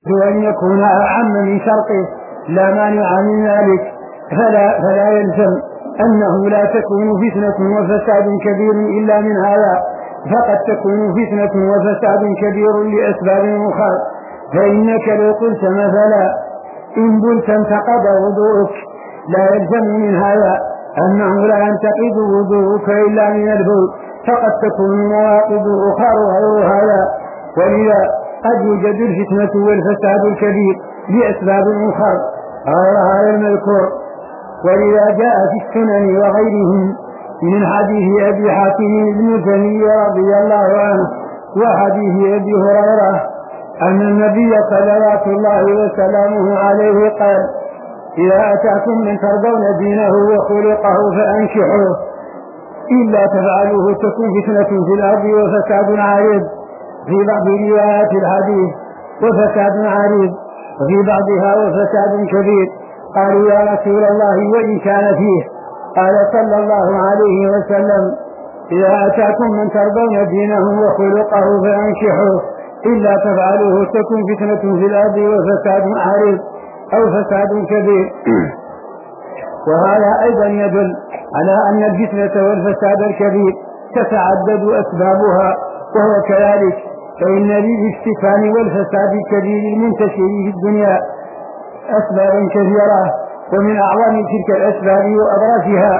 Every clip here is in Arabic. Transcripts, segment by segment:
وأن يكون أعم من شرطه لا مانع من ذلك، فلا يلزم أنه لا تكون فتنة وفساد كبير إلا من هذا، فقد تكون فتنة وفساد كبير لأسباب أخرى. فإنك لو قلت مثلا إن بلت انتقض وضوءك، لا يلزم من هذا أنه لا ينتقض وضوءك إلا من البول، فقد تكون نواقض أخرى غير هذا. ولذا قد يوجد الفتنة والفساد الكبير لأسباب أخرى غير هذا المذكور. ولذا جاء في السنن وغيرهم من حديث أبي حاتم بن تميم رضي الله عنه وحديث أبي هريرة أن النبي صلوات الله وسلامه عليه قال: إذا أتاكم من ترضون دينه وخلقه فأنكحوه، إلا تفعلوه تكون فتنة في الأرض وفساد عريض. في بعض روايات الحديث وفساد عريض، وفي بعضها وفساد كبير. قالوا: يا رسول الله وإن كان فيه؟ قال صلى الله عليه وسلم: إذا أتاكم من ترضون دينه وخلقه فأنكحوه، إلا تفعلوه تكون فتنة في الأرض وفساد عريض أو فساد كبير. وهذا أيضا يدل على أن الفتنة والفساد الكبير تتعدد أسبابها، وهو كذلك، فإن للافتتان والفساد الكبير المنتشر في الدنيا أسباب كثيرة، ومن أعظم تلك الأسباب وأبرزها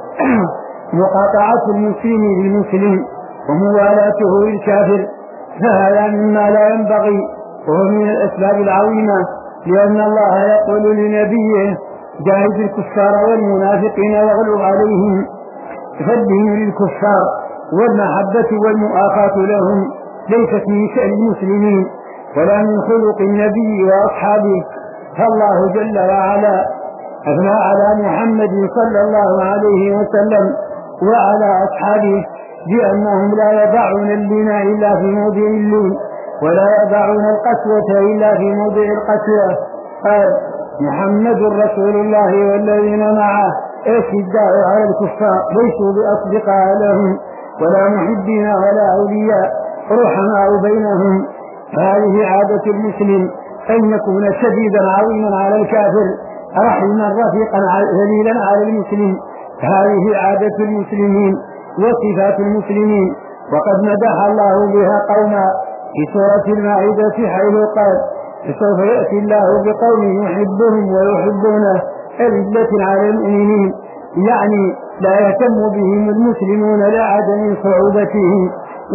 مقاطعة المسلم للمسلم وموالاته للكافر، فهذا مما لا ينبغي، وهو من الأسباب العظيمة، لأن الله يقول لنبيه: جاهد الكفار والمنافقين واغلظ عليهم. فالدين للكفار والمحبة والمؤاخاة لهم ليست من شأن المسلمين ولا من خلق النبي وأصحابه. فالله جل وعلا أثنى على محمد صلى الله عليه وسلم وعلى أصحابه بأنهم لا يضعون اللين إلا في موضع اللين، ولا يضعون القسوة إلا في موضع القسوة. قال: محمد رسول الله والذين معه أشداء على الكفار ليسوا بأصدقاء لهم ولا محبين ولا أولياء رحماء بينهم. هذه عادة المسلم، أن يكون شديدا عظيما على الكافر رحيما رفيقا ذليلا على المسلم. هذه عادة المسلمين وصفات المسلمين، وقد مدح الله بها قوما في سورة المائدة حيث قال: فسوف يأتي الله بقوم يحبهم ويحبونه أذلة على المؤمنين، يعني لا يهتم بهم المسلمون لعدم صعوبتهم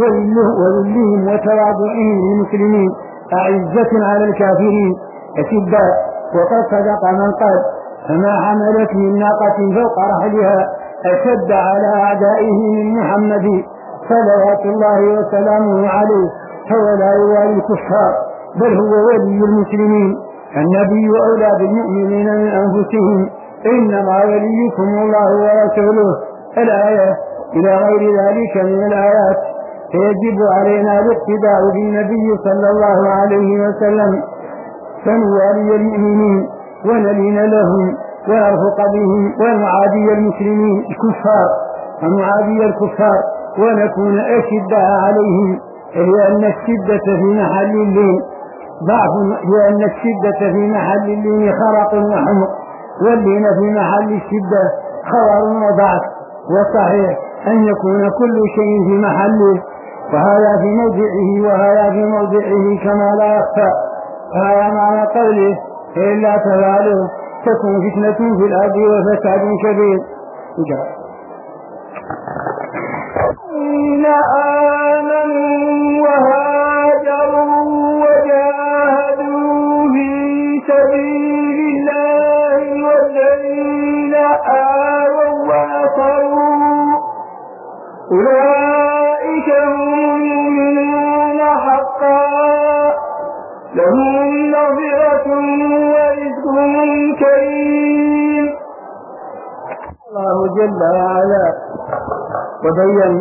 وذلهم وتواضعهم للمسلمين، أعزة على الكافرين أشداء. وقد صدق من قال: فما حملت من ناقة فوق رحلها أشد على أعدائه من محمد صلوات الله وسلامه عليه، فهو لا يوالي الكفار بل هو ولي المسلمين. النبي أولى بالمؤمنين من أنفسهم، إنما وليكم الله ورسوله. الآية إلى غير ذلك من الآيات. فيجب علينا الاقتداء بالنبي صلى الله عليه وسلم، فنوالي المؤمنين ونلين لهم ونرفق بهم، ونعادي المسلمين الكفار ونعادي الكفار ونكون أشداء عليهم، لأن الشدة في محل اللين ضعف، لأن الشدة في محل اللين خرق وحمق، واللين في محل الشدة خور وضعف. وصحيح أن يكون كل شيء في محله، وهذا في موضعه وهذا في موضعه كما لا يخفى. هذا معنى قوله: إلا تفعلوا تكون فتنة في الأرض وفساد كبير. إن آمنوا وهاجروا وجاهدوا في سبيل الله والذين آووا ونصروا أولئك هم المؤمنون حقا، لهم مغفرة ورزق كريم. الله جل وعلا وبين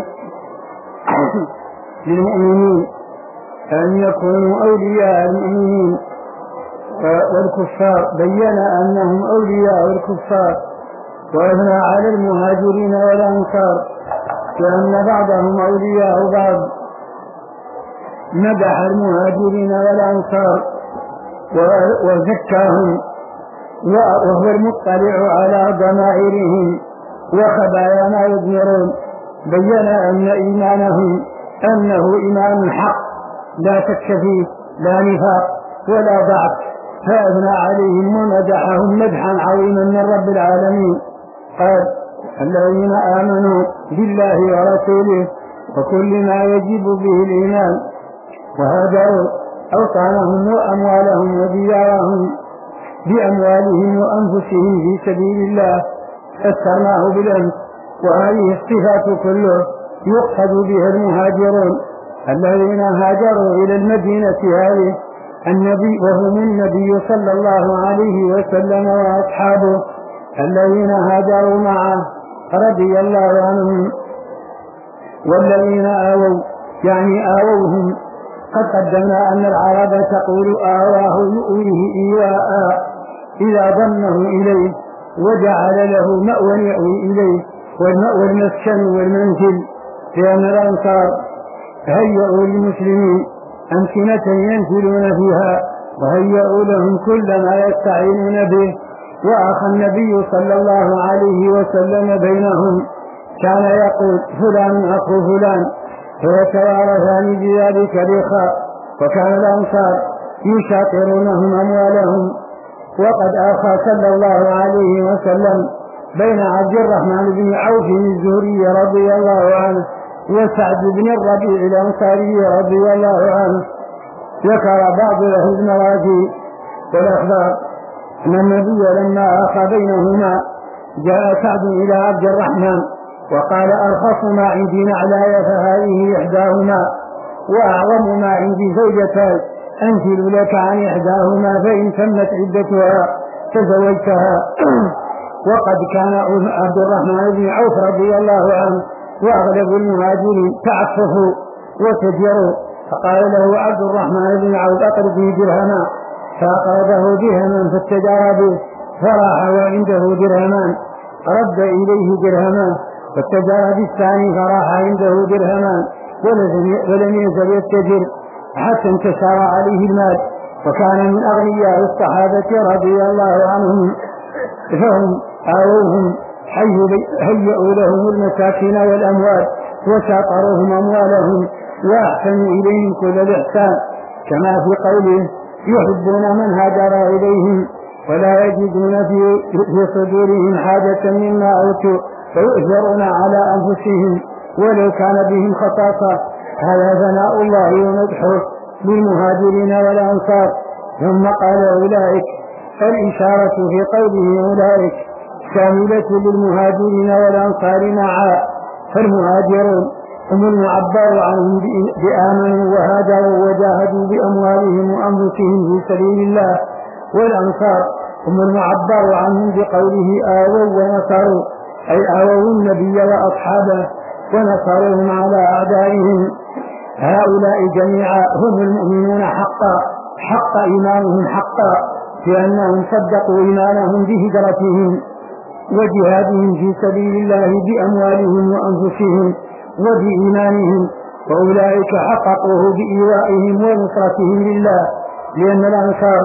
للمؤمنين أن يكونوا أولياء المؤمنين والكفار، بين أنهم أولياء الكفار، وأثنى على المهاجرين والأنصار لأن بعضهم أولياء بعض. مدح المهاجرين والأنصار وزكاهم وهو المطلع على ضمائرهم وخبايا ما يضمرون. بين أن إيمانهم أنه إيمان حق لا شك فيه، لا نفاق ولا ضعف، فأثنى عليهم ومدحهم مدحا عظيما من رب العالمين. قال: الذين آمنوا بالله ورسوله وكل ما يجب به الإيمان وهاجروا أوطانهم وأموالهم وديارهم بأموالهم وأنفسهم في سبيل الله فسرناه بالأمس. وهذه الصفات كله يقصد بها المهاجرون الذين هاجروا إلى المدينة هذه النبي وهم النبي صلى الله عليه وسلم وأصحابه الذين هاجروا معه رضي الله عنهم. والذين آووا يعني آووهم. قد قدمنا أن العرب تقول آواه يؤويه إيواء إذا ضمه إليه وجعل له مأوى يأوي إليه، والمأوى المسكن والمنزل، لأن الأنصار هيئوا للمسلمين أمكنة ينزلون فيها وهيئوا لهم كل ما يستعينون به. وأخى النبي صلى الله عليه وسلم بينهم، كان يقول: فلان أخو فلان، فيتوارثان بذلك الإخاء. وكان الأنصار يشاطرونهم أموالهم. وقد أخى صلى الله عليه وسلم بين عبد الرحمن بن عوف الزهري رضي الله عنه وسعد بن الربيع الأنصاري رضي الله عنه. ذكر بعض أهل المراجع والأخبار أن النبي لما أخى بينهما جاء سعد إلى عبد الرحمن وقال: أرخص ما عندي نعلاي فهذه إحداهما، وأعظم ما عندي زوجتان أنزل لك عن إحداهما فإن تمت عدتها تزوجتها. وقد كان عبد الرحمن بن عوف رضي الله عنه وأغلب المهاجرين تعففوا وتجروا، فقال له عبد الرحمن بن عوف: أقرضني درهما، فأقرضه درهما فاتجار به، فراح وعنده درهمان، رد إليه درهما، فاتجار بالثاني فراح عنده درهمان، ولم يزل يتجر حتى انتشر عليه المال. وكان من أغنياء الصحابة رضي الله عنهم، فهم آووهم هيئوا لهم المساكن والأموال وشاطروهم أموالهم وأحسنوا إليهم كل الإحسان، كما في قوله: يحبون من هاجر إليهم ولا يجدون في صدورهم حاجة مما أوتوا ويؤثرون على أنفسهم ولو كان بهم خصاصة. هذا ثناء الله ومدحه للمهاجرين والأنصار. ثم قال: أولئك، الإشارة في قوله أولئك شاملة للمهاجرين والأنصار معا، فالمهاجرون هم المعبر عنهم بآمنوا وهاجروا وجاهدوا بأموالهم وأنفسهم في سبيل الله، والأنصار هم المعبر عنهم بقوله آووا ونصروا، أي آووا النبي وأصحابه ونصروهم على أعدائهم. هؤلاء جميعا هم المؤمنون حقا، حق إيمانهم حقا، لأنهم صدقوا إيمانهم بهجرتهم وجهادهم في سبيل الله بأموالهم وأنفسهم وبإيمانهم. وأولئك حققوه بإيوائهم ونصرتهم لله، لأن الأنصار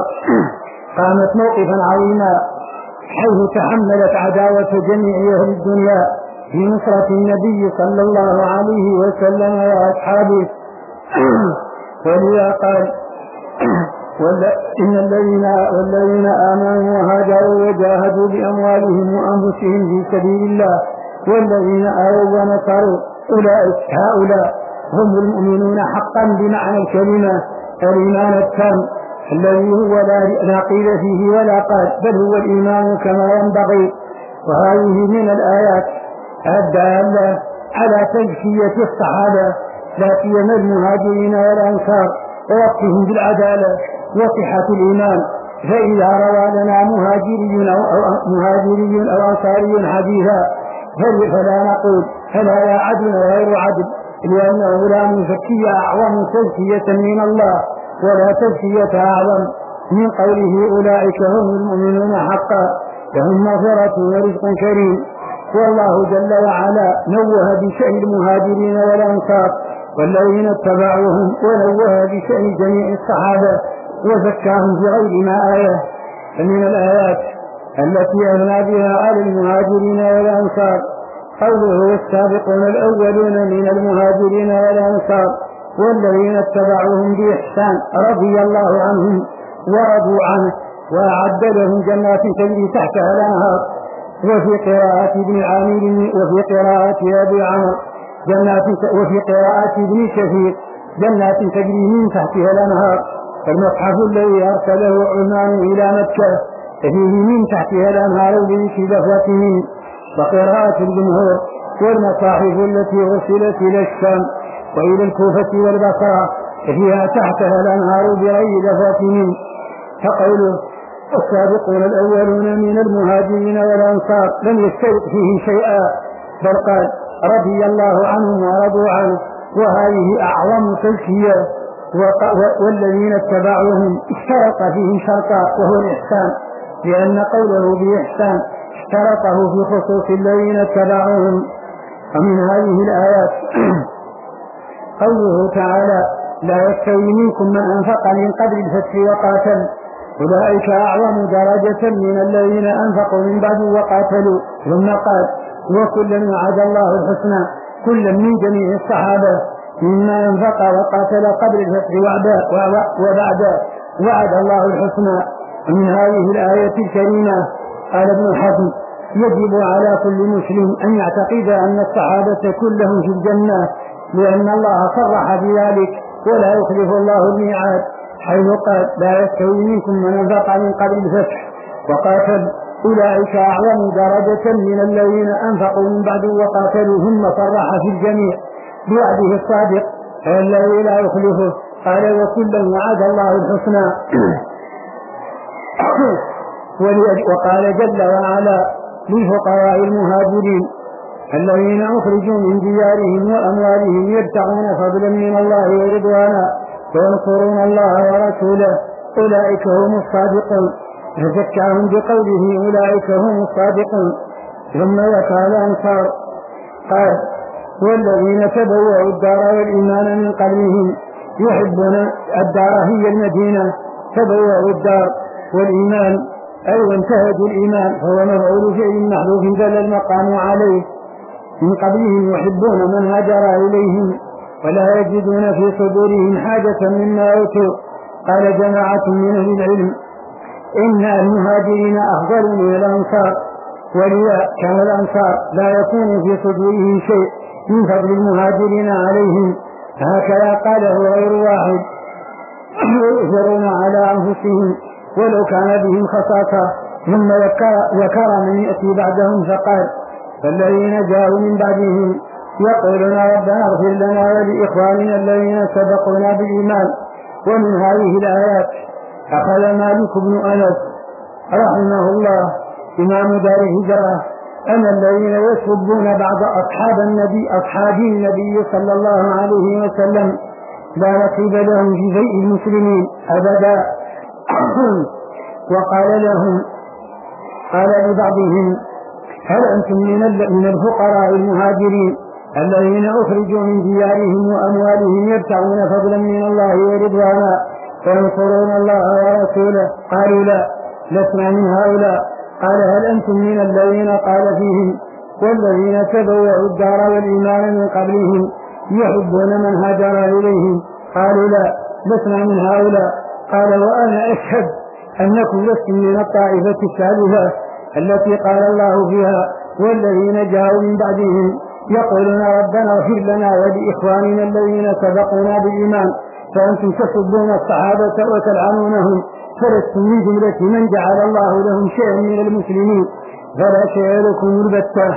قامت موقفا عظيما حيث تحملت عداوة جميع أهل الدنيا في نصرة النبي صلى الله عليه وسلم وأصحابه. ولذا قال: إن والذين آمنوا وهاجروا وجاهدوا بأموالهم وأنفسهم في سبيل الله والذين آووا ونصروا هؤلاء هم المؤمنون حقا بمعنى الكلمة، الإيمان التام الذي هو لا قيل فيه ولا قال، بل هو الإيمان كما ينبغي. وهذه من الآيات الدالة على تزكية الصحابة لا سيما المهاجرين والأنصار ووصفهم بالعدالة وصحة الإيمان. فإذا روى لنا مهاجري أو أنصاري حديثا فلا نقول هل هذا عدل غير عدل، لأنه لا مزكي أعظم تزكية من الله ولا تزكية أعظم من قوله: أولئك هم المؤمنون حقا لهم مغفرة ورزق كريم. والله جل وعلا نوه بشأن المهاجرين والأنصار والذين اتبعوهم، ونوه بشأن جميع الصحابة وزكاهم بغير ما آية. فمن الآيات التي أثنى بها على المهاجرين والأنصار قوله والسابقون الأولون من المهاجرين والأنصار والذين اتبعوهم بإحسان رضي الله عنهم ورضوا عنه وأعد لهم جنات تجري تحتها الأنهار. وفي قراءة ابن عامر وفي قراءة أبي عمرو وفي قراءة ابن كثير جنات تجري من تحتها الأنهار. المصحف الذي أرسله عثمان إلى مكة فيه من تحتها الأنهار بذكر لفظة. وقراءة الجمهور والمصاحف التي أرسلت إلى الشام وإلى الكوفة والبصرة فيها تحتها الأنهار بغير لفظة. فقوله السابقون الأولون من المهاجرين والأنصار لم يشترط فيه شيئا، بل قال رضي الله عنهم ورضوا عنه، وهذه أعظم تزكية. والذين اتبعوهم اشترط فيه شرطا وهو الإحسان، لأن قوله بإحسان اشترطه في خصوص الذين اتبعوهم. ومن هذه الآيات قوله تعالى لا يستوي منكم من أنفق من قبل الفتح وقاتل أولئك أعظم درجة من الذين أنفقوا من بعد وقاتلوا. ثم قال وكلا وعد الله الحسنى كلا من جميع الصحابة مما أنفق وقاتل قبل الفتح وبعد وعد الله الحسنى. ومن هذه الآية الكريمة قال ابن حزم يجب على كل مسلم أن يعتقد أن الصحابة كلهم في الجنة، لأن الله صرح بذلك ولا يخلف الله الميعاد، حيث قال لا يستوي منكم من أنفق من قبل الفتح وقاتل أولئك أعظم درجة من الذين أنفقوا من بعد وقاتلوا. ثم صرح في الجميع بوعده الصادق الذي لا يخلفه، قال وكلا وعد الله الحسنى. وقال جل وعلا للفقراء المهاجرين الذين أخرجوا من ديارهم وأموالهم يبتغون فضلا من الله ورضوانا وينصرون الله ورسوله أولئك هم الصادقون، فزكاهم بقوله أولئك هم الصادقون. ثم ذكر الأنصار قال والذين تبوأوا الدار والإيمان من قبلهم يحبون الدار هي المدينة، تبوأوا الدار والإيمان أي وانتهجوا الإيمان فهو مفعول فعل محذوف دل المقام عليه. من قبلهم يحبون من هاجر إليهم ولا يجدون في صدورهم حاجة مما أوتوا. قال جماعة من أهل العلم إن المهاجرين أفضل من الأنصار، ولذا كان الأنصار لا يكون في صدورهم شيء من فضل المهاجرين عليهم، هكذا قاله غير واحد يؤثرون على أنفسهم ولو كان بهم خصاصة. ثم ذكر من يأتي بعدهم فقال فالذين جاءوا من بعدهم يقولون ربنا اغفر لنا ولإخواننا الذين سبقونا بالإيمان. ومن هذه الآيات أخذ مالك بن أنس رحمه الله إمام دار الهجرة أن الذين يسبون بعض أصحاب النبي صلى الله عليه وسلم لا نصيب لهم في شيء المسلمين أبدا. وقال لهم قال لبعضهم هل أنتم من الفقراء المهاجرين الذين أخرجوا من ديارهم وأموالهم يبتغون فضلا من الله ورضوانا وينصرون الله ورسوله؟ قالوا لا لسنا من هؤلاء. قال هل أنتم من الذين قال فيهم والذين تبوأوا الدار والإيمان من قبلهم يحبون من هاجر إليهم؟ قالوا لا لسنا من هؤلاء. قال وأنا أشهد أنكم لستم من الطائفة الثالثة التي قال الله فيها والذين جاءوا من بعدهم يقولون ربنا اغفر لنا ولإخواننا الذين سبقونا بالإيمان. فأنتم تسبون الصحابة وتلعنونهم، فلستم من جملة من جعل الله لهم شيئا من المسلمين، فلا شيء لكم البتة.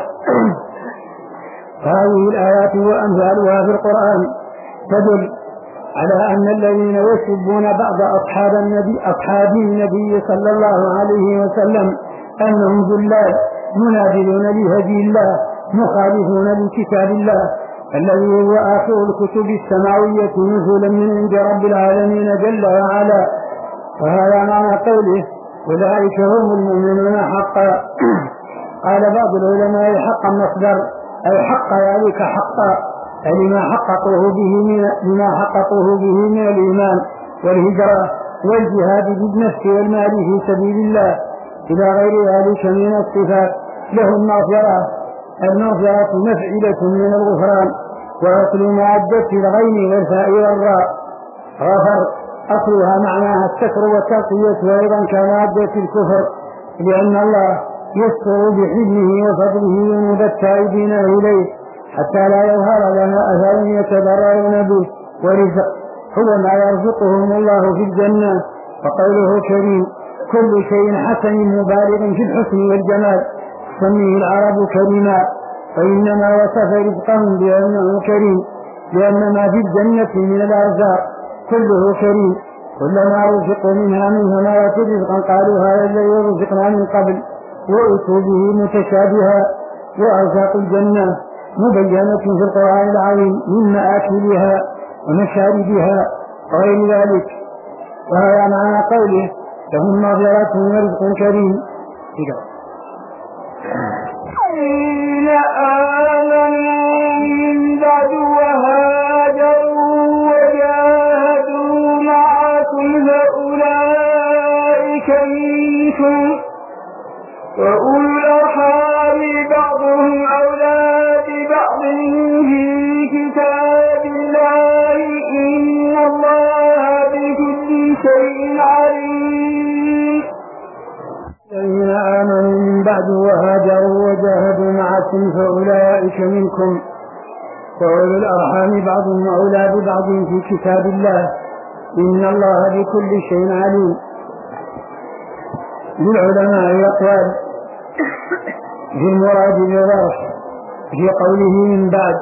هذه الآيات وأمثالها في القرآن تدل على أن الذين يسبون بعض أصحاب النبي صلى الله عليه وسلم أنهم ذلال منابذون لهدي الله مخالفون لكتاب الله الذي هو آخر الكتب السماوية نزولا من عند رب العالمين جل وعلا. وهذا معنى قوله أولئك هم المؤمنون حقا. قال بعض العلماء حقا مصدر أي حق ذلك حقا لما حققوه به من الإيمان والهجرة والجهاد بالنفس والمال في سبيل الله إلى غير ذلك من الصفات له المغفرة مفعلة من الغفران، وأصل مادة الغين والفاء والراء غفر أصلها معناها الستر والتغطية، وأيضا كمادة الكفر، لأن الله يستر بحلمه وفضله ذنوب التائبين إليه حتى لا يظهر لنا أثر يتضررون به، ورزق هو ما يرزقهم الله في الجنة. وقوله كريم كل شيء حسن مبالغ في الحسن والجمال سميه العرب كريما، وإنما وصف رزقهم بأنه كريم لأن ما في الجنة من الأرزاق كله كريم، كلما رزقوا منها من ثمرات رزقا قالوا هذا الذي رزقنا من قبل، وأتوا به متشابها. وأرزاق الجنة مبينة في القرآن العظيم من مآكلها ومشاربها وغير ذلك، وهذا معنى قوله لهم مغفرة ورزق كريم. الذين آمنوا من بعد وهاجروا وجاهدوا معكم فأولئك منكم، وأولو الأرحام بعضهم أولى ببعض في كتاب الله إن الله بكل شيء عليم. الذين آمنوا من بعد وهاجروا وجاهدوا معكم فأولئك منكم، وأولو الأرحام بعضهم أولى ببعض في كتاب الله إن الله بكل شيء عليم. للعلماء أقوال في المراد بالظرف في قوله من بعد،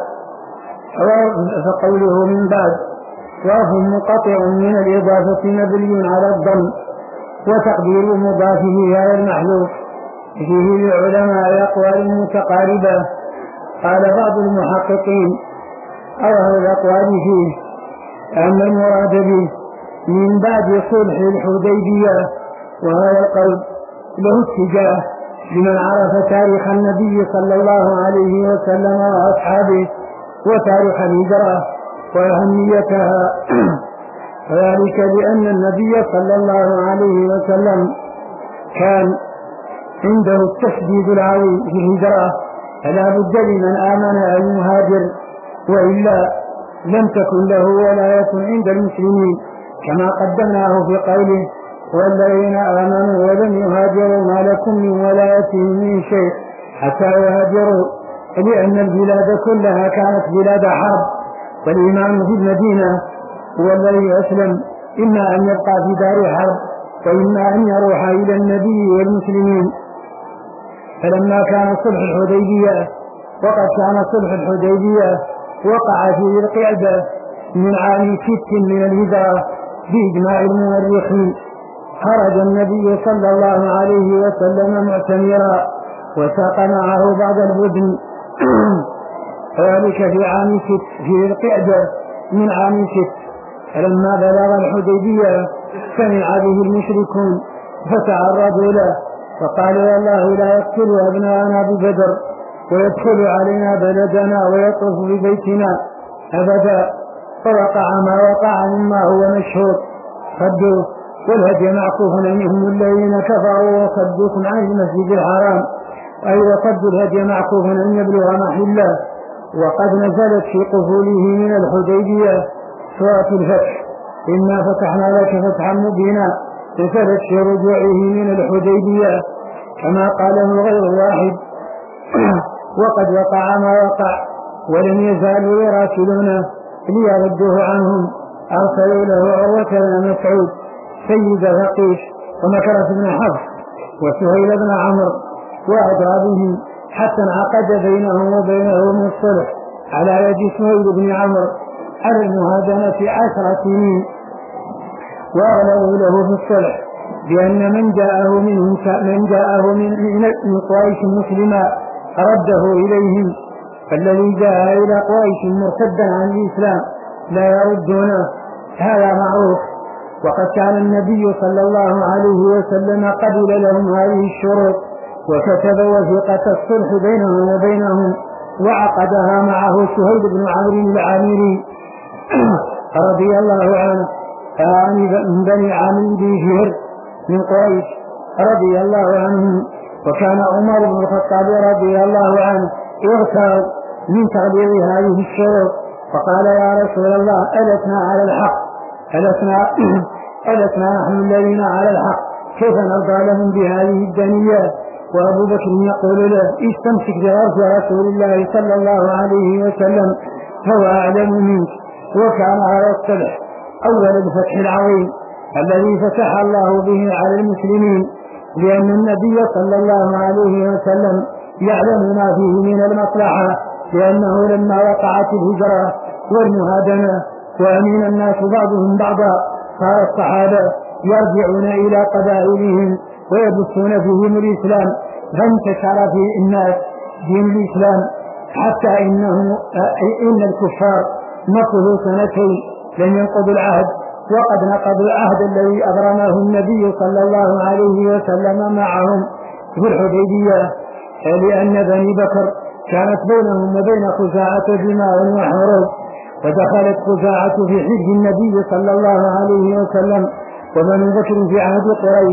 فقوله من بعد ظرف منقطع من الإضافة مبني على الضم، وتقدير مضافه على المحذوف. فيه للعلماء أقوال متقاربة. قال بعض المحققين أظهر الأقوال فيه أن المراد به من بعد صلح الحديبية، وهذا القول له اتجاه لمن عرف تاريخ النبي صلى الله عليه وسلم وأصحابه وتاريخ الهجرة وأهميتها، وذلك لأن النبي صلى الله عليه وسلم كان عنده التشديد العظيم في الهجرة، فلا بد لمن آمن أن يهاجر، وإلا لم تكن له ولاية عند المسلمين، كما قدمناه في قوله والذين آمنوا ولم يهاجروا ما لكم من ولايتهم من شيء حتى يهاجروا، لأن البلاد كلها كانت بلاد حرب، والإمام في المدينة هو الذي أسلم إما أن يبقى في دار حرب وإما أن يروح إلى النبي والمسلمين. فلما كان صلح الحديبية، وقد كان صلح الحديبية وقع في ذي القعدة من عام 6 من الهجرة بإجماع المؤرخين، خرج النبي صلى الله عليه وسلم معتمرا وساق معه بعض البدن ذلك في عام 6 في ذي القعدة من عام 6. فلما بلغ الحديبية سمع به المشركون فتعرضوا له وقالوا والله لا يقتل أبناءنا ببدر ويدخل علينا بلدنا ويطوف ببيتنا أبدا، فوقع ما وقع مما هو مشهور، صدوا والهدي معكوف عنهم الذين كفروا وصدوكم عن المسجد الحرام، أي وصدوا الهدي معكوف أن يبلغ محله. وقد نزلت في قفوله من الحديبية سورة الفتح إنا فتحنا لك فتحا مبينا، نزلت في رجوعه من الحديبية كما قاله غير واحد. وقد وقع ما وقع ولم يزالوا يراسلونه ليردوه عنهم، أرسلوا له عروة بن مسعود سيد ثقيف ومكرة بن حفص وسهيل بن عمرو وأضرابهم حتى انعقد بينهم وبينهم الصلح على يد سهيل بن عمرو على المهادنة 10 سنين، وأغلبوا له في الصلح بأن من جاءه من قريش مسلما رده إليهم، فالذي جاء إلى قريش مرتدا عن الإسلام لا يردونه، هذا معروف. وقد كان النبي صلى الله عليه وسلم قبل لهم هذه الشروط وكتب وثيقة الصلح بينهم وبينهم وعقدها معه سهيل بن عمرو العامري رضي الله عنه، من بني عامر بن فهر من قريش رضي الله عنهم. وكان عمر بن الخطاب رضي الله عنه يغتر من تغليظ هذه الشروط، فقال يا رسول الله ألسنا على الحق، ألسنا نحن الذين على الحق، كيف نرضى لهم بهذه الدنيا؟ وأبو بكر يقول له استمسك بعرف رسول الله صلى الله عليه وسلم فهو أعلم منك. وكان هذا الصلح أول الفتح العظيم الذي فتح الله به على المسلمين، لأن النبي صلى الله عليه وسلم يعلم ما فيه من المصلحة، لأنه لما وقعت الهجرة والمهادنة وأمين الناس بعضهم بعضا صار الصحابة يرجعون إلى قبائلهم ويبثون فيهم الإسلام، فانتشر في الناس دين الإسلام حتى إن الكفار نقضوا سنتين لم ينقضوا العهد، وقد نقضوا العهد الذي أبرمه النبي صلى الله عليه وسلم معهم في الحديبية، لأن بني بكر كانت بينهم وبين خزاعة دماء وحروب، ودخلت خزاعة في حجر النبي صلى الله عليه وسلم وبنو بكر في عهد قريش،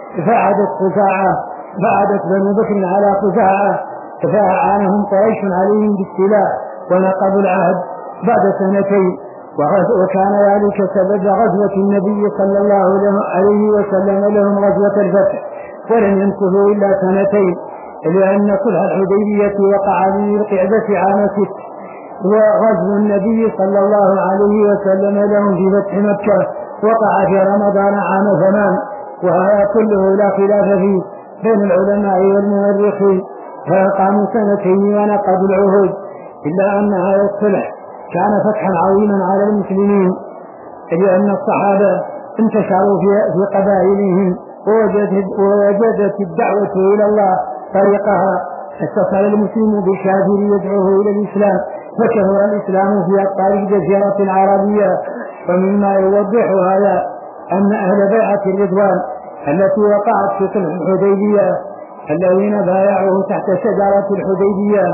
فعدت بنو بكر على خزاعة فأعانهم قريش عليهم بالسلاح ونقضوا العهد بعد سنتين. وكان ذلك سبب غزوة النبي صلى الله عليه وسلم لهم غزوة الفتح، ولم يمكثوا إلا سنتين، لأن صلح الحديبية وقع في القعدة عام 6، وغزو النبي صلى الله عليه وسلم لهم في فتح مكة وقع في رمضان عام 8، وهذا كله لا خلاف فيه بين العلماء والمؤرخين، فقاموا سنتين ونقضوا العهود، إلا أن هذا الصلح كان فتحا عظيما على المسلمين، لأن الصحابة انتشروا في قبائلهم ووجدت الدعوة إلى الله طريقها، اتصل المسلم بشافر يدعوه إلى الإسلام، فكثر الإسلام في أقطار الجزيرة العربية. ومما يوضح هذا أن أهل بيعة الرضوان التي وقعت في صلح الحديبية الذين بايعوه تحت شجرة الحديبية،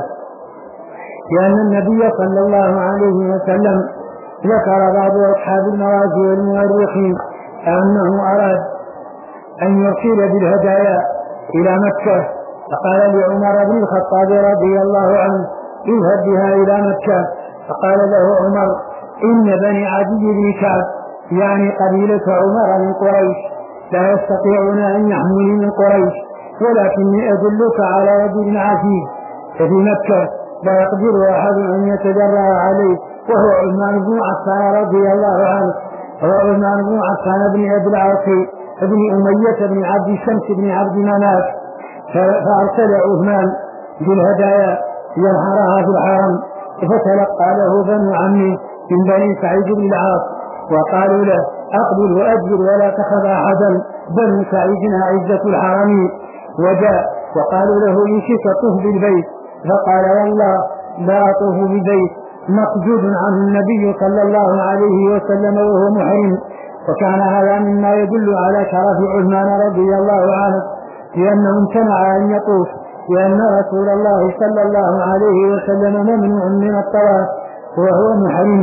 لأن النبي صلى الله عليه وسلم ذكر بعض أصحاب المغازي والمؤرخين أنه أراد أن يرسل بالهدايا إلى مكة، فقال لعمر بن الخطاب رضي الله عنه اذهب بها إلى مكة، فقال له عمر إن بني عدي بن كعب يعني قبيلة عمر من قريش لا يستطيعون أن يحملوا من قريش، ولكني أدلك على رجل عزيز ففي مكة لا يقدر أحد أن يتجرأ عليه، وهو عثمان بن عفان رضي الله عنه، وهو عثمان بن عفان بن أبي العاص بن أمية بن عبد شمس بن عبد مناف. فأرسل عثمان بالهدايا ينهرها في الحرم، فتلقى له بنو عمه من بني سعيد بن العاص وقالوا له أقبل وأجبر ولا تخف أحدا، بنو سعيد عزة الحرم. وجاء وقالوا له إن شئت طف بالبيت، فقال والله لا أطوف بالبيت، مقجود عنه النبي صلى الله عليه وسلم وهو محرم. وكان هذا مما يدل على شرف عثمان رضي الله عنه، لأنه امتنع أن يطوف، لأن رسول الله صلى الله عليه وسلم ممنوع من الطواف وهو محرم.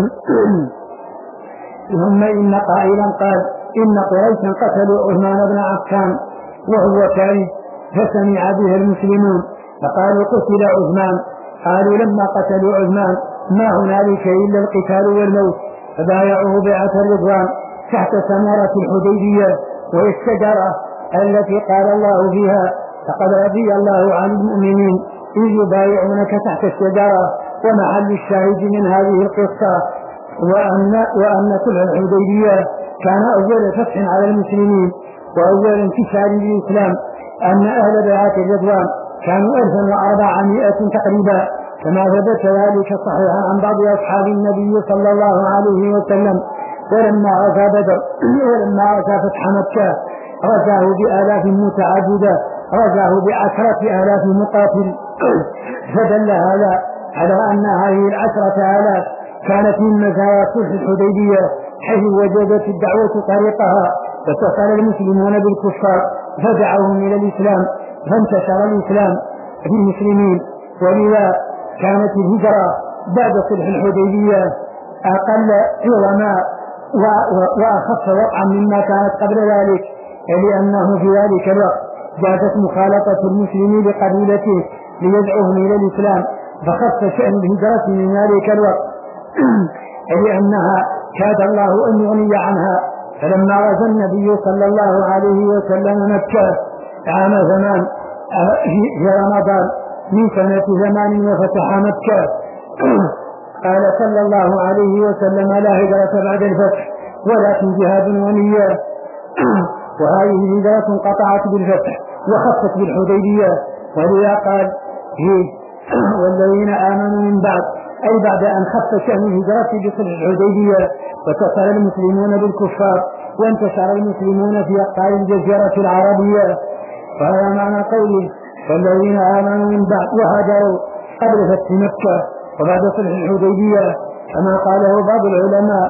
ثم إن قائلا قال إن قريشا قتلوا عثمان بن عفان وهو كارث، فسمع به المسلمون فقالوا قتل عثمان. قالوا لما قتلوا عثمان ما هنالك إلا القتال والموت، فبايعوه بيعة الرضوان تحت ثمرة الحديبية، وهي الشجرة التي قال الله فيها لقد رضي الله عن المؤمنين إذ يبايعونك تحت الشجرة. ومحل الشاهد من هذه القصة وأن صلح الحديبية كان أول فتح على المسلمين وأول انتشار للإسلام، أن أهل بيعة الرضوان كانوا 1400 تقريبا، كما ثبت ذلك صحيحا عن بعض أصحاب النبي صلى الله عليه وسلم. ولما غزا بدر ولما غزا فتح مكة غزاه بآلاف متعددة، غزاه ب10,000 مقاتل، فدل هذا على أن هذه 10,000 كانت من مزايا صلح الحديبية، حيث وجدت الدعوة طريقها واتصل المسلمون بالكفار فدعوهم إلى الإسلام، فانتشر الإسلام في المسلمين. ولذا كانت الهجرة بعد صلح الحديبية أقل عظما وأخف وقعا مما كانت قبل ذلك، لأنه في ذلك الوقت جازت مخالطة المسلمين بقبيلته ليدعوهم إلى الإسلام، فخف شأن الهجرة من ذلك الوقت لأنها كاد الله أن يغني عنها. فلما غزا النبي صلى الله عليه وسلم مكة عام 8 في رمضان من سنة 8 وفتح مكة قال صلى الله عليه وسلم: لا هجرة بعد الفتح ولكن جهاد ونية. وهذه هجرة قطعت بالفتح وخفت بالحديبية، ولذا قال والذين آمنوا من بعد، أي بعد أن خف شأن الهجرة بصلح الحديبية واتصل المسلمون بالكفار وانتشر المسلمون في أقطار الجزيرة العربية. فهذا معنى قوله والذين آمنوا من بعد وهاجروا قبل فتح مكة وبعد صلح الحديبية، كما قاله بعض العلماء: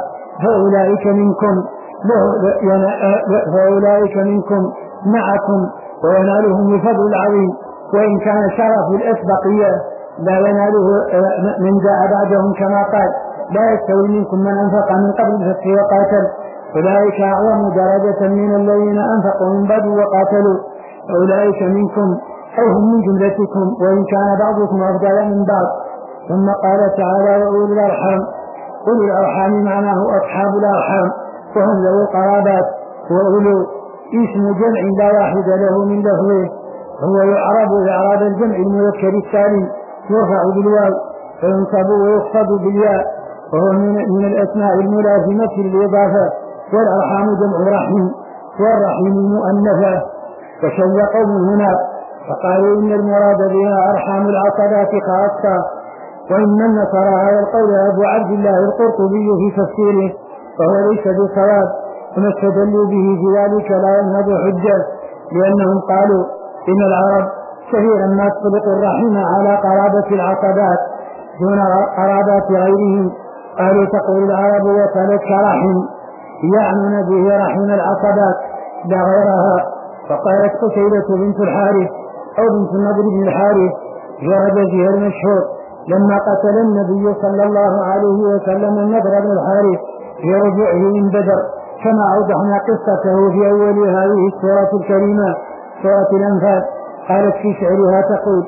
فأولئك منكم معكم وينالهم الفضل العظيم، وإن كان شرف الأسبقية لا يناله من جاء بعدهم، كما قال: لا يستوي منكم من أنفق من قبل الفتح وقاتل، أولئك أعظم درجة من الذين أنفقوا من بعد وقاتلوا، أولئك منكم أو هم من جملتكم، وإن كان بعضكم أفضل من بعض. ثم قال تعالى: وأولي الأرحام. أولي الأرحام معناه أصحاب الأرحام، وهم ذوي القرابات. وأولو اسم جمع لا واحد له من لفظه، هو يعرب إعراب الجمع المذكر السالم، يرفع بالواو فينصب ويخفض بالياء، وهو من الأسماء الملازمة للإضافة. والأرحام جمع رحم، والرحم المؤنثة. فشذ قوم هنا فقالوا إن المراد بها أرحام العصبات خاصة، وإن النصر هذا القول أبو عبد الله القرطبي في تفسيره، فهو ليس بصواب، وما استدلوا به في ذلك لا ينهض حجة، لأنهم قالوا إن العرب كثيرا ما تطلق الرحم على قرابة العصبات دون قرابات غيرهم. قالوا تقول العرب وصلت رحم، يعنون به رحم العصبات لا غيرها. فقالت قتيلة بنت الحارث أو بنت النضر بن الحارث في رجزها المشهور لما قتل النبي صلى الله عليه وسلم النضر بن الحارث في رجوعه من بدر، كما أوضحنا قصته في أول هذه السورة الكريمة سورة الأنفال. قالت في شعرها تقول: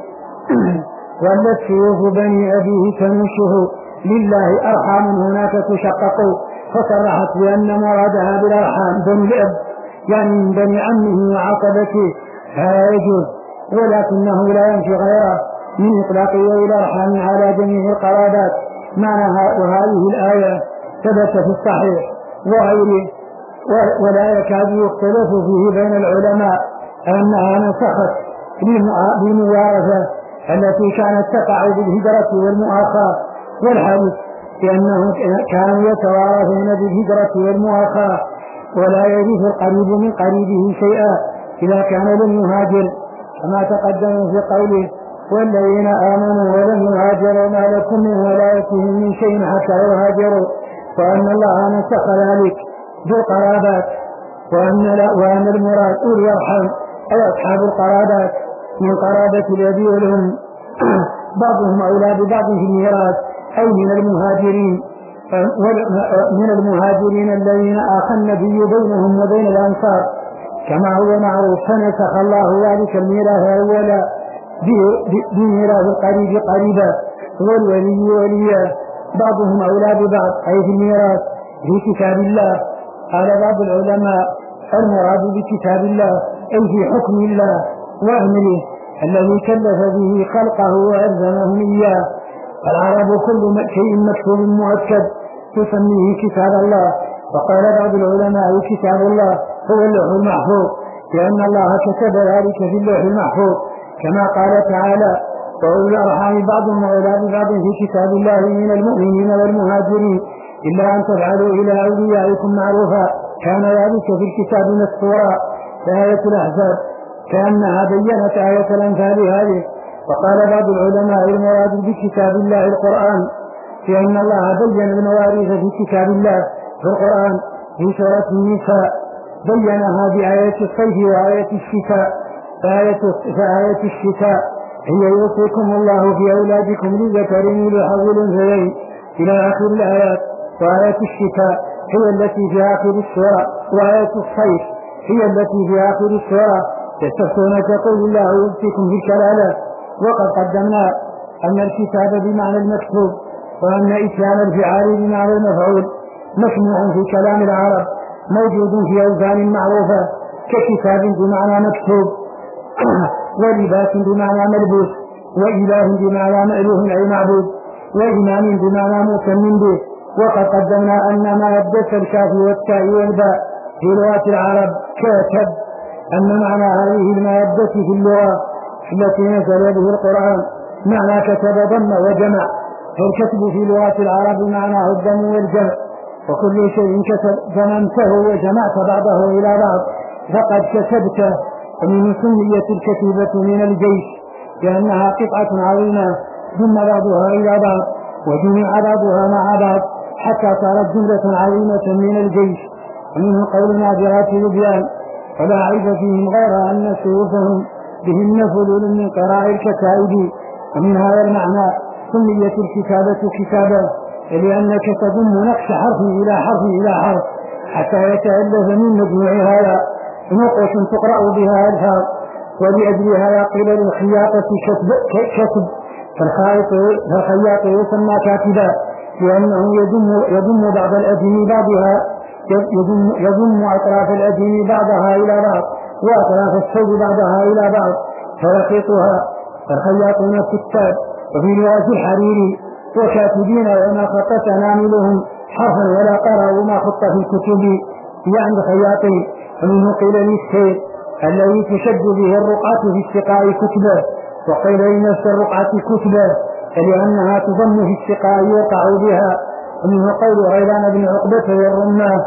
ولت سيوف بني أبيه تنشه، لله أرحام هناك تشقق. فصرحت بأن مرادها بالأرحام بني الأب، يعني من بني عمه وعصبته، فلا يجوز، ولكنه لا ينفي غيره من إطلاق ذوي الأرحام على جميع القرابات معناها. وهذه الآية ثبت في الصحيح وغيره، ولا يكاد يختلف فيه بين العلماء أنها نسخت للموارثة التي كانت تقع بالهجرة والمؤاخاة والحدث، لأنهم كانوا يتوارثون بالهجرة والمؤاخاة، ولا يرث القريب من قريبه شيئا إذا كان لم يهاجر، كما تقدم في قوله: والذين آمنوا ولم يهاجروا ما لكم من ولايتهم من شيء حتى يهاجروا، وأن الله نسخ ذلك بالقرابات، وأن المراد أولي الأرحام أي أصحاب القرابات من قرابة الأبي والأم، بعضهم أولى ببعض في الميراث، أي من المهاجرين الذين آخى النبي بينهم وبين الأنصار كما هو معروف، فنسخ الله ذلك الميراث الأول بميراث القريب قريبا والولي وليا، بعضهم أولى ببعض أي في الميراث في كتاب الله. قال بعض العلماء: المراد بكتاب الله أي في حكم الله وأمره الذي كلف به خلقه وألزمهم إياه. العرب كل شيء مكتوب مؤكد تسميه كتاب الله، وقال بعض العلماء: كتاب الله هو اللوح المحفوظ، لأن الله كتب ذلك في اللوح المحفوظ، كما قال تعالى: وأولي الأرحام بعضهم أولى ببعض في كتاب الله من المؤمنين والمهاجرين إلا أن تفعلوا إلى أوليائكم معروفا كان ذلك في الكتاب مسطورا. آية الأحزاب كأنها بينت آية الأنفال هذه. وقال بعض العلماء: المراد بكتاب الله القرآن، لأن الله بين المواريث في كتاب الله في القرآن في سورة النساء، بينها بآية الصيف وآية الشتاء. فآية الشتاء هي يوصيكم الله في أولادكم للذكر مثل حظ الأنثيين إلى آخر الآيات، وآية الشتاء هي التي في آخر السورة، وآية الصيف هي التي في آخر السورة. يستفتونك قل الله يفتيكم في الكلالة. وقد قدمنا أن الكتاب بمعنى المكتوب، وأن إتيان الفعال بمعنى المفعول مسموع في كلام العرب موجود في أوزان معروفة، ككتاب بمعنى مكتوب، ولباس بمعنى ملبوس، وإله بمعنى مألوه أي معبود، وإمام بمعنى مؤتم به. وقد قدمنا أن ما يبدأ الكاف والتاء والباء في لغة العرب كاتب، أن معنى هذه المادة في اللغة التي نزل به القرآن معنى كتب ضم وجمع. فالكتب في لغة العرب معناه الضم والجمع، وكل شيء كتب ضممته وجمعت بعضه إلى بعض فقد كتبته. ومن سمية الكتيبة من الجيش لأنها قطعة عظيمة ضم بعضها إلى بعض وجمع بعضها مع بعض حتى صارت جملة عظيمة من الجيش. ومنه قول ناظرات لبيان ولا عيب فيهم غير أن سيوفهم بهن فلول من قراء الكتائب. ومن هذا المعنى سميت الكتابة كتابة لأنك تضم نقش حرف إلى حرف إلى حرف حتى يتألف من مجموعها نقوش تقرأ بها الفاظ. ولأجلها قبل الخياطة كتب، فالخياط يسمى كاتبا لأنه يضم بعض الأدم بعضها، يضم أطراف الأدم بعضها إلى بعض وأطراف الثوب بعضها إلى بعض فيخيطها. فالخياطون كتاب. وفي لغة الحريري وكاتبين وما خطت أناملهم حرفا ولا قرأوا ما خط في الكتب يعني خياطين. ومنه قيل للسيف الذي تشد به الرقعة في السقاء كتبة، وقيل لنفس الرقعة كتبة لأنها تضم في السقاء يوقع بها. ومنه قول غيلان بن عقبة والرماه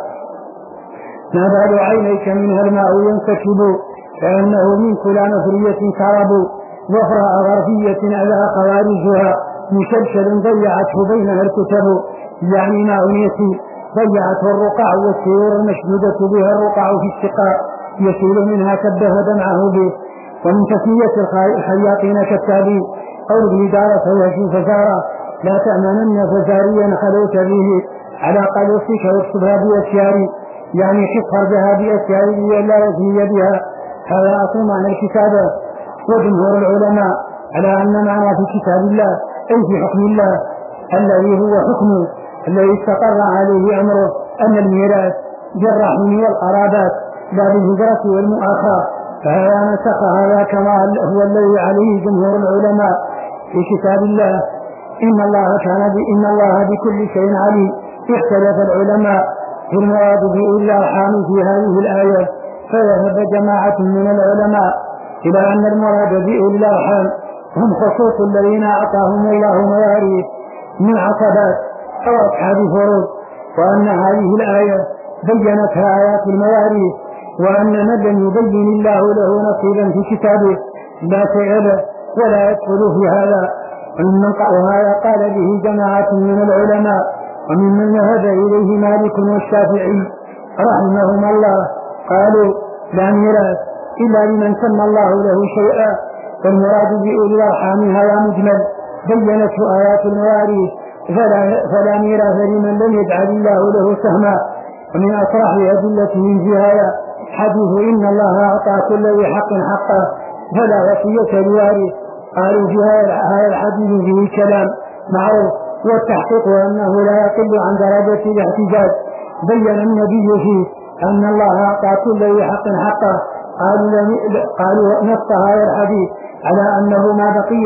ما بال عينيك منها الماء ينسكب فإنه من كل نفرية كرب وفراء غرفية على خوارجها مشلشل ضيعته بينها الكتب يعني ماء ضيعته الرقع والسيور المشدودة بها الرقع في السقاء يسيل منها كبه دمعه به. ومن تسمية الخياطين كالتالي قول بدارة ويشي فزارة لا تأمنن فزاريا خلوت به على قلوسك واكتبها بأسياري يعني حفظها بها بأسياري لا يزني بها. هذا أصل معنى الكتابة. وجمهور العلماء على أن معنى في كتاب الله أي في حكم الله الذي هو حكمه الذي استقر عليه أمره أن الميراث بالرحم والقرابات لا بالهجرة والمؤاخاة. فهذا نسخ هذا كما هو الذي عليه جمهور العلماء في كتاب الله. إن الله بكل شيء عليم. اختلف العلماء في المراد بأولي الأرحام في هذه الآية، فذهب جماعة من العلماء إلى أن المراد بأولي الأرحام هم خصوص الذين أعطاهم الله مواريث من عصبات أو أصحاب فروض، وأن هذه الآية بينتها آيات المواريث، وأن من لم يبين الله له نصيبا في كتابه لا شيء له ولا يدخل في هذا. وهذا قال به جماعة من العلماء وممن ذهب إليه مالك والشافعي رحمهما الله قالوا لا ميراث إلا لمن سمى الله له شيئا. والمراد بأولي الأرحام هذا مجمل بينته آيات المواريث فلا ميراث لمن لم يجعل الله له سهما. ومن أصرح أدلتهم في هذا حديث إن الله أعطى كل ذي حق حقه فلا وصية لوارث. قالوا في هذا الحديث فيه كلام معروف والتحقيق أنه لا يقل عن درجة الاحتجاج. بين النبي فيه أن الله أعطى كل ذي حق حقه. قالوا نص هذا الحديث على أنه ما بقي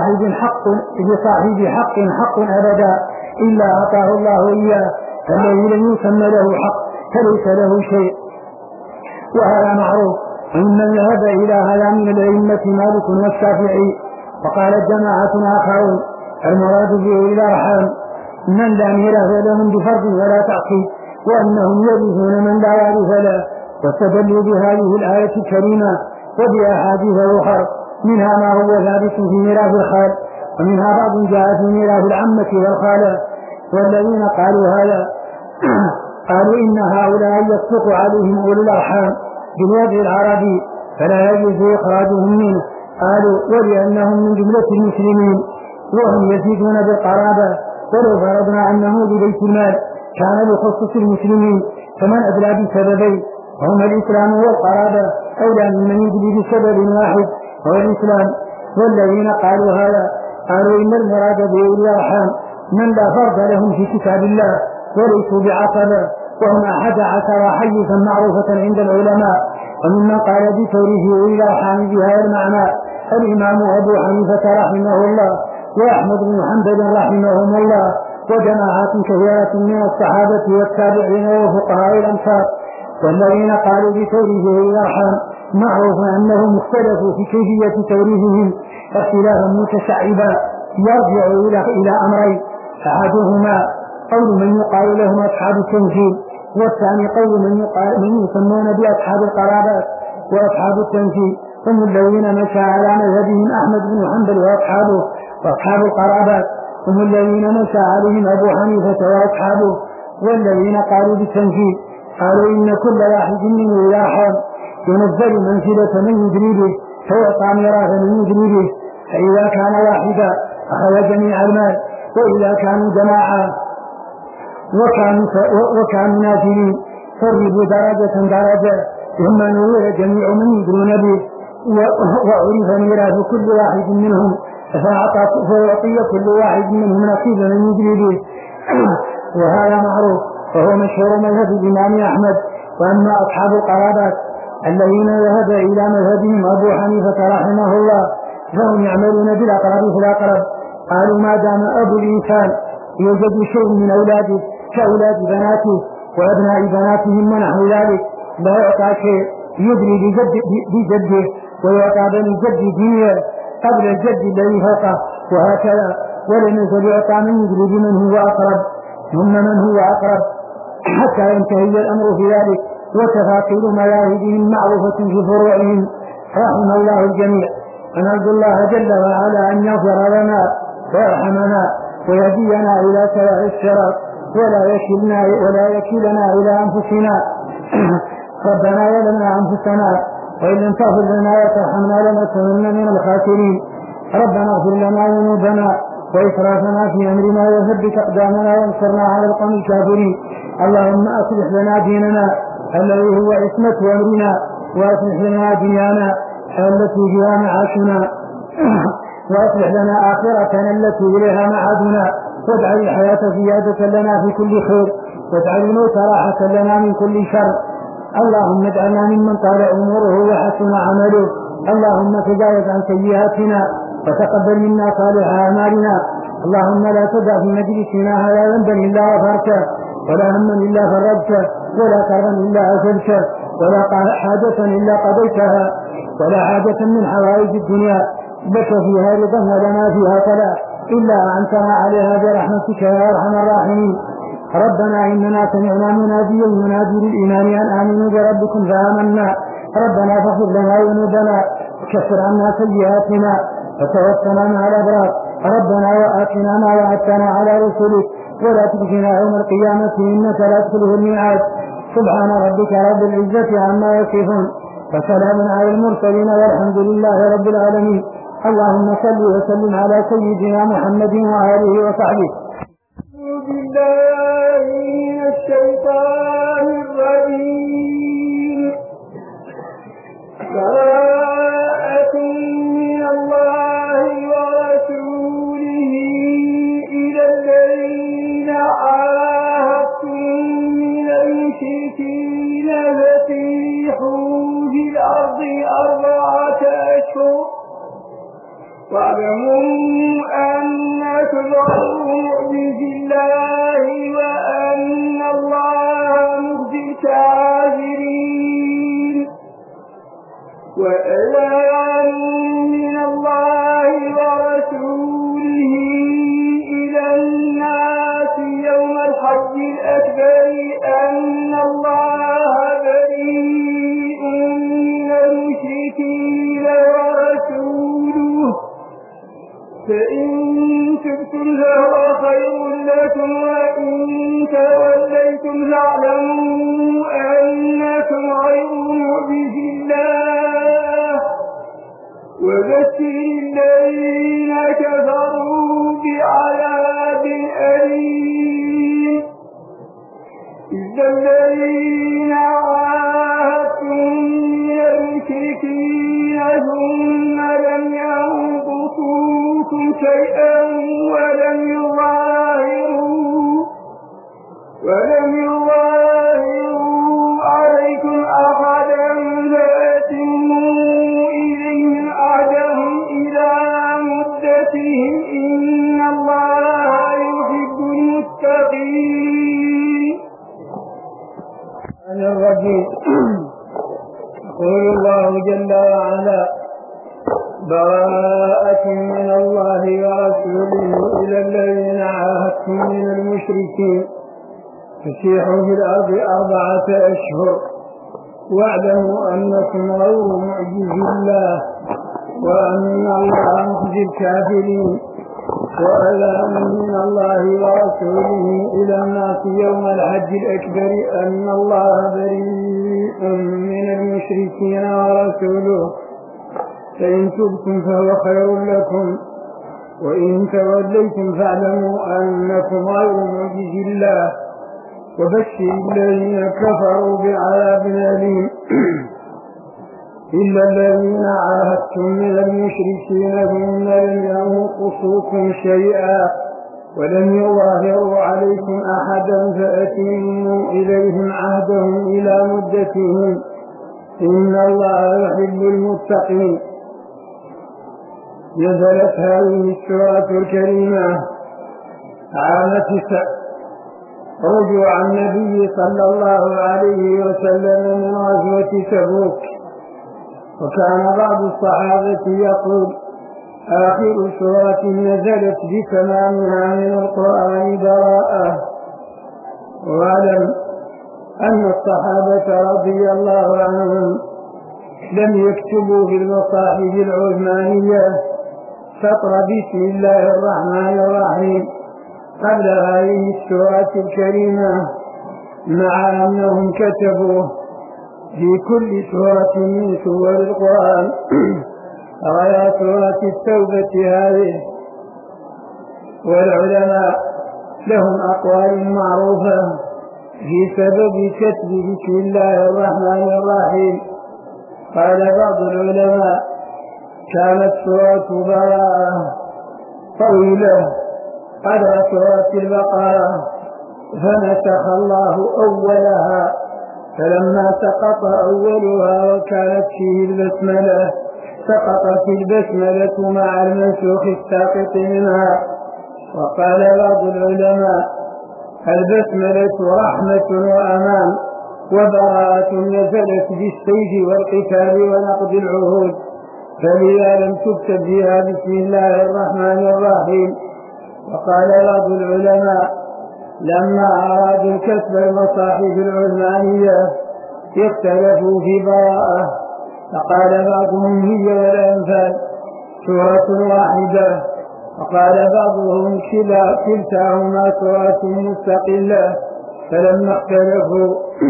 لصاحب حق أبدا إلا أعطاه الله إياه، فالذي لم يسمى له حق فليس له شيء، وهذا معروف. وممن ذهب إلى هذا من الأئمة مالك والشافعي. وقال جماعة آخرون المراد بأولي الأرحام من لا ميراث لهم بفرض ولا تعقيد، وأنهم يرثون من لا وارث له. واستدلوا بهذه الآية الكريمة وبأحاديث أخرى منها ما هو ثابت في ميراث الخال، ومنها بعض جاء في ميراث العمة والخالة. والذين قالوا هذا قالوا إن هؤلاء يصدق عليهم أولي الأرحام بالوضع العربي فلا يجوز إخراجهم منه. قالوا ولأنهم من جملة المسلمين وهم يزيدون بالقرابة ولو فرضنا أنه ببيت المال كان بخصوص المسلمين فمن أدلى بسببين وهما الإسلام والقرابة أولى ممن يدلي بسبب واحد هو الإسلام. والذين قالوا هذا قالوا إن المراد بأولي الأرحام من لا فرض لهم في كتاب الله وليسوا بعصبة، وهم 11 حيزا معروفة عند العلماء. وممن قال بتوريث أولي الأرحام بهذا المعنى الإمام أبو حنيفة رحمه الله وأحمد بن حنبل رحمهم الله وجماعات كثيرة من الصحابة والتابعين وفقهاء الأمصار. والذين قالوا بتوريث أولي الأرحام معروف أنهم اختلفوا في كيفية توريثهم اختلافا متشعبا يرجع إلى أمرين: أحدهما قول من يقال لهم أصحاب التنزيل، والثاني قول من يسمون بأصحاب القرابات وأصحاب التنزيل هم الذين مشى على مذهبهم أحمد بن حنبل وأصحابه، وأصحاب القرابات هم الذين مشى عليهم أبو حنيفة وأصحابه. والذين قالوا بالتنزيل قالوا إن كل واحد منه إلى حال ينزل منزلة من يدري به فيعطى ميراث من يدري به، فإذا كان واحدا أخذ جميع المال، وإذا كانوا جماعة وكانوا نازلين فربوا درجة ثم نور جميع من يدرون به وعرف ميراث كل واحد منهم فيعطي كل واحد منهم نصيب من يدري به. وهذا معروف وهو مشهور مذهب الإمام أحمد. وأما أصحاب القرابات الذين ذهب إلى مذهبهم أبو حنيفة رحمه الله فهم يعملون بالأقرب في الأقرب. قالوا ما دام أبو الإنسان يوجد شيء من أولاده كأولاد بناته وأبناء بناتهم ونحو ذلك لا يعطى شيء يدري بجده ويعطى بني جد دنيا قبل الجد الذي فوقه وهكذا، ولم يزل يعطى من يدري بمن هو أقرب ثم من هو أقرب حتى ينتهي الأمر في ذلك. وتفاصيل مذاهبهم معروفة في فروعهم رحم الله الجميع. ونرجو الله جل وعلا أن يغفر لنا ويرحمنا ويهدينا إلى سواء الصراط ولا يكلنا إلى أنفسنا. ربنا ظلمنا أنفسنا وإن لم تغفر لنا وترحمنا لنكونن من الخاسرين. ربنا اغفر لنا ذنوبنا وإسرافنا في أمرنا وثبت أقدامنا وانصرنا على القوم الكافرين. اللهم أصلح لنا ديننا الذي هو عصمة أمرنا، وأصلح لنا دنيانا التي فيها معاشنا، وأصلح لنا آخرتنا التي إليها معادنا، واجعل الحياة زيادة لنا في كل خير، واجعل الموت راحة لنا من كل شر. اللهم اجعلنا ممن طال عمره وحسن عمله. اللهم تجاوز عن سيئاتنا وتقبل منا صالح أعمالنا. اللهم لا تدع في مجلسنا هذا ذنبا إلا غفرته، ولا هما إلا فرجته، ولا كربا إلا أزلته، ولا حاجة إلا قضيتها، ولا حاجة من حوائج الدنيا لك فيها رضا ولنا فيها صلاح إلا أنتنا عليها برحمتك يا أرحم الراحمين. ربنا إننا سمعنا مناديا ينادي للإيمان أن آمنوا بربكم فآمنا. ربنا فاغفر لنا ذنوبنا وكفر عنا سيئاتنا وتوفنا مع الأبرار. ربنا وآتنا ما وعدتنا على رسلك ولا تخزنا يوم القيامة إنك لا تخلف الميعاد. سبحان ربك رب العزة عما يصفون وسلام على المرسلين والحمد لله رب العالمين. اللهم صل وسلم على سيدنا محمد وآله وصحبه. بالله من الشيطان الرجيم. براءة من الله ورسوله إلى الذين عاهدتم من المشركين فسيحوا في الأرض 4 أشهر واعلموا أنكم معجز الله وأن الله مخزي الكافرين. وأذان من الله ورسوله إلى الناس يوم الحج الأكبر أن الله بريء من المشركين ورسوله، فإن تبتم فهو خير لكم، وإن توليتم فاعلموا أنكم غير معجز الله وبشر الذين كفروا بعذاب أليم. إلا الذين عاهدتم من المشركين ثم لم ينقصوكم شيئا ولم يظاهروا عليكم أحدا فأتموا إليهم عهدهم إلى مدتهم إن الله يحب المتقين. الرجيم. يقول الله جل وعلا: براءة من الله ورسوله إلى الذين عاهدتم من المشركين فسيحوا في الأرض 4 أشهر واعلموا أنكم غير معجزي الله وأن الله مخزي الكافرين. وأذان من الله ورسوله إلى الناس يوم الحج الأكبر أن الله بريء من المشركين ورسوله فإن تبتم فهو خير لكم وإن توليتم فاعلموا أنكم غير معجزي الله وبشر الذين كفروا بعذاب أليم. إلا الذين عاهدتم من المشركين ثم لم ينقصوكم شيئا ولم يظاهروا عليكم أحدا فأتموا إليهم عهدهم إلى مدتهم إن الله يحب المتقين. نزلت هذه السورة الكريمة عام 9 رجوع النبي صلى الله عليه وسلم من غزوة تبوك. وكان بعض الصحابة يقول: آخر سورة نزلت بتمامها من القرآن براءة. واعلم أن الصحابة رضي الله عنهم لم يكتبوا في المصاحف العثمانية سطر بسم الله الرحمن الرحيم قبل هذه السورة الكريمة، مع أنهم كتبوه في كل سورة من سور القرآن غير سورة التوبة هذه. والعلماء لهم أقوال معروفة في سبب كتب بسم الله الرحمن الرحيم. قال بعض العلماء: كانت سورة براءة طويلة قدر سورة البقرة فنسخ الله أولها، فلما سقط أولها وكانت فيه البسملة سقطت البسملة مع المنسوخ الساقط منها. وقال بعض العلماء: البسملة رحمة وأمان، وبراءة نزلت بالسيف والقتال ونقض العهود، فلذا لم تكتب بها بسم الله الرحمن الرحيم. وقال بعض العلماء: لما أرادوا كتب المصاحف العثمانية اختلفوا في براءة، فقال بعضهم هي والأنفال سورة واحدة، وقال بعضهم كلتاهما سورة مستقلة. فلما اختلفوا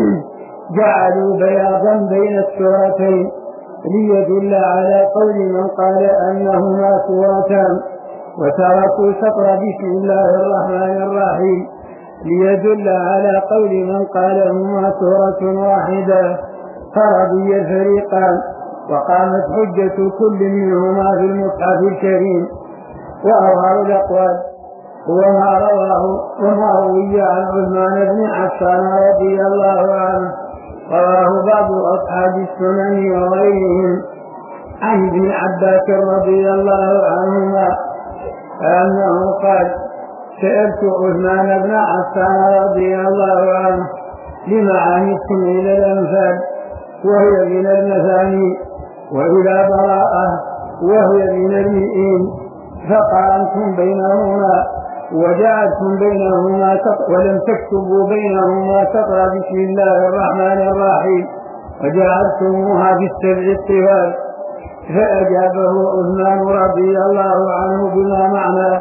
جعلوا بياضا بين السورتين ليدل على قول من قال أنهما سورتان، وتركوا سطر بسم الله الرحمن الرحيم ليدل على قول من قال هما سورة واحدة. فرضي الفريقان وقامت حجة كل منهما في المصحف الكريم. وأظهر الأقوال هو وما روي عن عثمان بن عفان رضي الله عنه، رواه بعض أصحاب السنن وغيرهم عن ابن عباس رضي الله عنهما أنه قال: سألت عثمان بن عفان رضي الله عنه: لما عاهدتم إلى الأنفال وهي من المثاني، وإلى براءة وهي من المئين، فقارنتم بينهما وجعلتم بينهما ولم تكتبوا بينهما سطر بسم الله الرحمن الرحيم وجعلتموها في السبع الطوال. فأجابه عثمان رضي الله عنه بما معناه: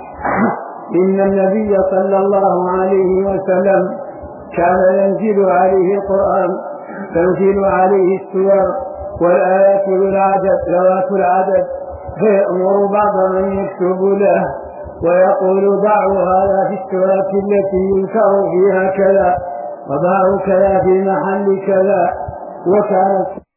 إن النبي صلى الله عليه وسلم كان ينزل عليه القرآن تنزل عليه السور والآيات ذوات العدد، فيأمر بعض من يكتب له ويقول: ضعوا هذا في السورة التي ينكر فيها كذا، وباء كذا في محل كذا وكانت